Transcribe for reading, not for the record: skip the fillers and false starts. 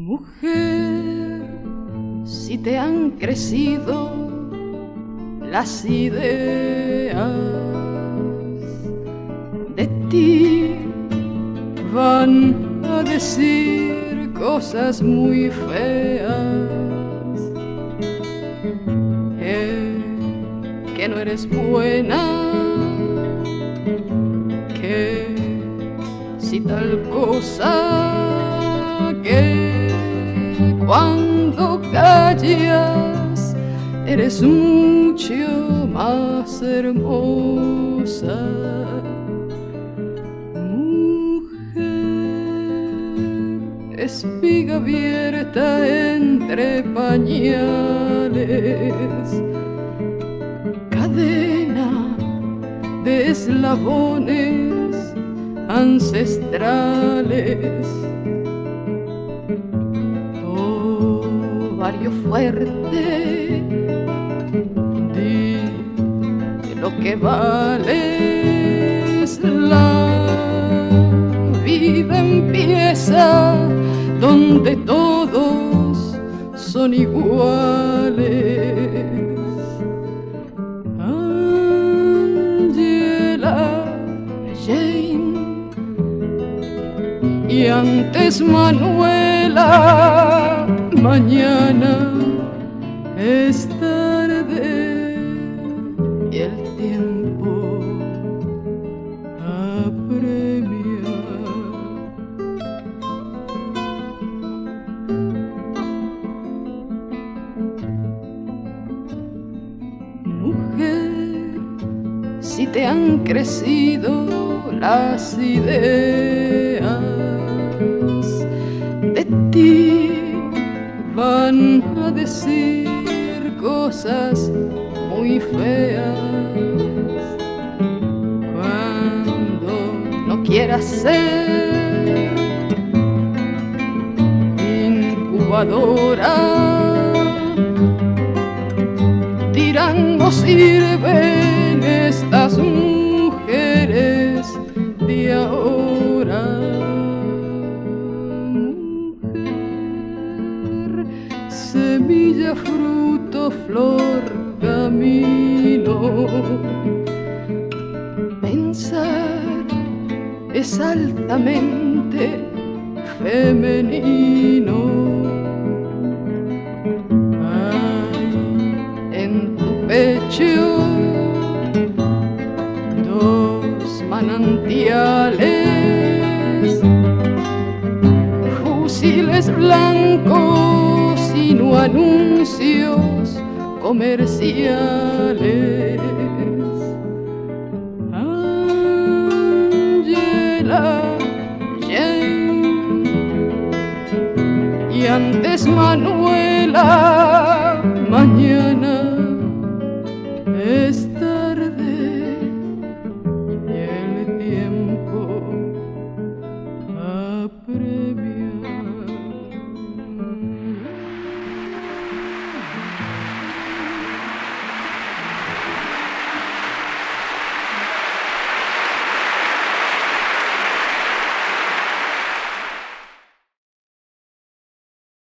Mujer, si te han crecido las ideas, de ti van a decir cosas muy feas, que no eres buena, que si tal cosa, que cuando callas eres mucho más hermosa. Mujer, espiga abierta entre pañales, cadena de eslabones ancestrales, ovario fuerte, di lo que vales. La vida empieza donde todos son iguales. Y antes Manuela, mañana es tarde y el tiempo apremia. Mujer, si te han crecido las ideas, de ti van a decir cosas muy feas. Cuando no quieras ser incubadora, dirán no sirven estas mujeres de ahora. Semilla, fruto, flor, camino. Pensar es altamente femenino. Hay en tu pecho dos manantiales, fusiles blancos, sino anuncios comerciales. Angela, Jane y antes Manuela,